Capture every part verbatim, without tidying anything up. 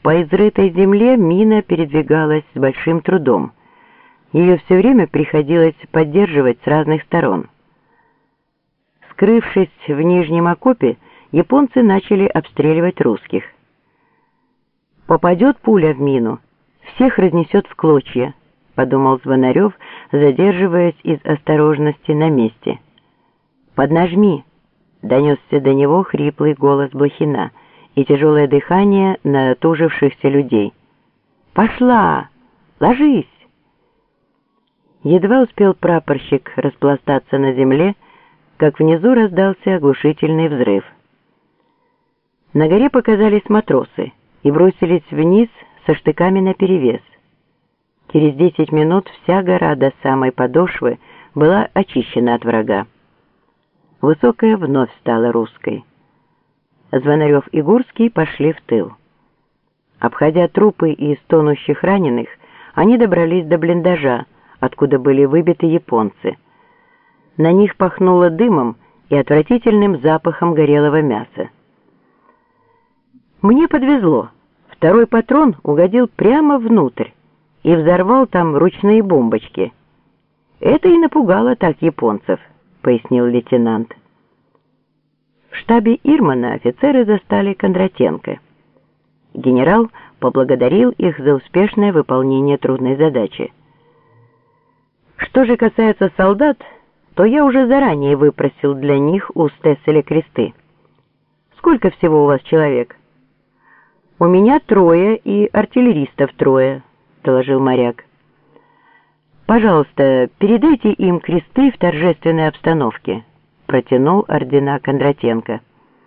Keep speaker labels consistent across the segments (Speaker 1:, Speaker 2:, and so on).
Speaker 1: По изрытой земле мина передвигалась с большим трудом. Ее все время приходилось поддерживать с разных сторон. Скрывшись в нижнем окопе, японцы начали обстреливать русских. «Попадет пуля в мину, всех разнесет в клочья», — подумал Звонарев, задерживаясь из осторожности на месте. «Поднажми», — донесся до него хриплый голос Блохина и тяжелое дыхание натужившихся людей. «Пошла! Ложись!» Едва успел прапорщик распластаться на земле, как внизу раздался оглушительный взрыв. На горе показались матросы и бросились вниз со штыками наперевес. Через десять минут вся гора до самой подошвы была очищена от врага. Высокая вновь стала русской. Звонарев и Гурский пошли в тыл. Обходя трупы и стонущих раненых, они добрались до блиндажа, откуда были выбиты японцы. На них пахнуло дымом и отвратительным запахом горелого мяса. Мне подвезло. Второй патрон угодил прямо внутрь и взорвал там ручные бомбочки. Это и напугало так японцев, пояснил лейтенант. В штабе Ирмана офицеры застали Кондратенко. Генерал поблагодарил их за успешное выполнение трудной задачи. Что же касается солдат, то я уже заранее выпросил для них у Стесселя кресты. Сколько всего у вас человек? У меня трое и артиллеристов трое, доложил моряк. Пожалуйста, передайте им кресты в торжественной обстановке, протянул ордена Кондратенко.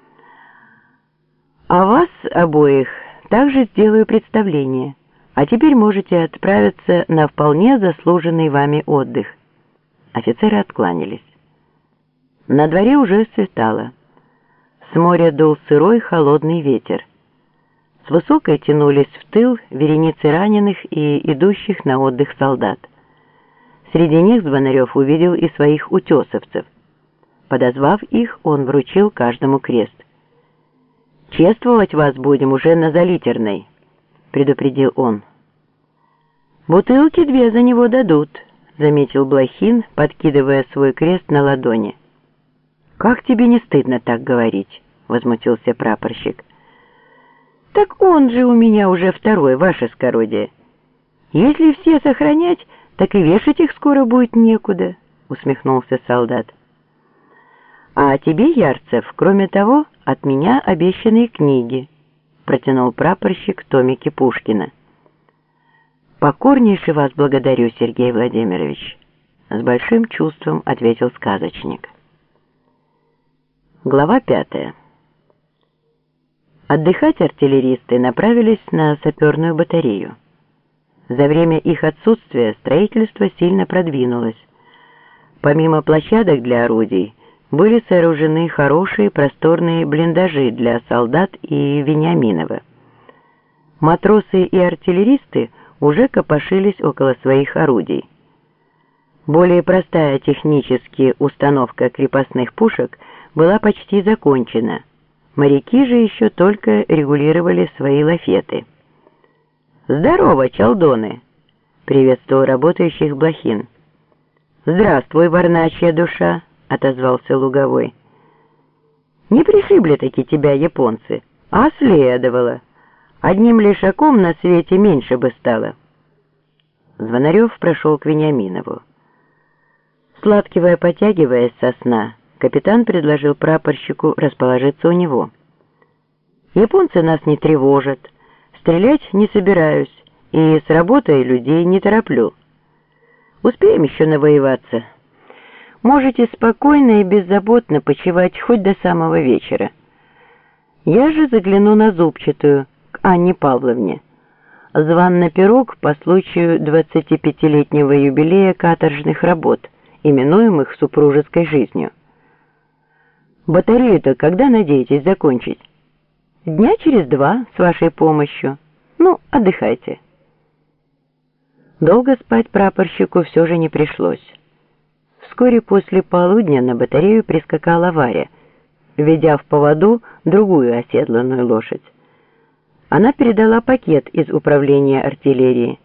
Speaker 1: А вас обоих также сделаю представление, а теперь можете отправиться на вполне заслуженный вами отдых. Офицеры откланялись. На дворе уже светало. С моря дул сырой холодный ветер. С высокой тянулись в тыл вереницы раненых и идущих на отдых солдат. Среди них Звонарев увидел и своих утесовцев. Подозвав их, он вручил каждому крест. «Чествовать вас будем уже на Залитерной», — предупредил он. «Бутылки две за него дадут», — заметил Блохин, подкидывая свой крест на ладони. «Как тебе не стыдно так говорить?» — возмутился прапорщик. «Так он же у меня уже второй, ваше скородие. Если все сохранять, так и вешать их скоро будет некуда», — усмехнулся солдат. «А тебе, Ярцев, кроме того, от меня обещанные книги», — протянул прапорщик томики Пушкина. «Покорнейше вас благодарю, Сергей Владимирович», — с большим чувством ответил сказочник. Глава пятая. Отдыхать артиллеристы направились на саперную батарею. За время их отсутствия строительство сильно продвинулось. Помимо площадок для орудий, были сооружены хорошие просторные блиндажи для солдат и Вениаминова. Матросы и артиллеристы уже копошились около своих орудий. Более простая технически установка крепостных пушек была почти закончена. Моряки же еще только регулировали свои лафеты. «Здорово, чалдоны!» — приветствовал работающих Блохин. «Здравствуй, варначья душа!» — отозвался Луговой. «Не пришибли-таки тебя японцы, а следовало. Одним лишаком на свете меньше бы стало». Звонарев прошел к Вениаминову. Сладкивая, потягиваясь со сна, капитан предложил прапорщику расположиться у него. «Японцы нас не тревожат, стрелять не собираюсь и с работой людей не тороплю. Успеем еще навоеваться. Можете спокойно и беззаботно почивать хоть до самого вечера. Я же загляну на Зубчатую, к Анне Павловне. Зван на пирог по случаю двадцатипятилетнего юбилея каторжных работ, именуемых супружеской жизнью. Батарею-то когда надеетесь закончить? Дня через два, с вашей помощью. Ну, отдыхайте». Долго спать прапорщику все же не пришлось. Вскоре после полудня на батарею прискакала Варя, ведя в поводу другую оседланную лошадь. Она передала пакет из управления артиллерии.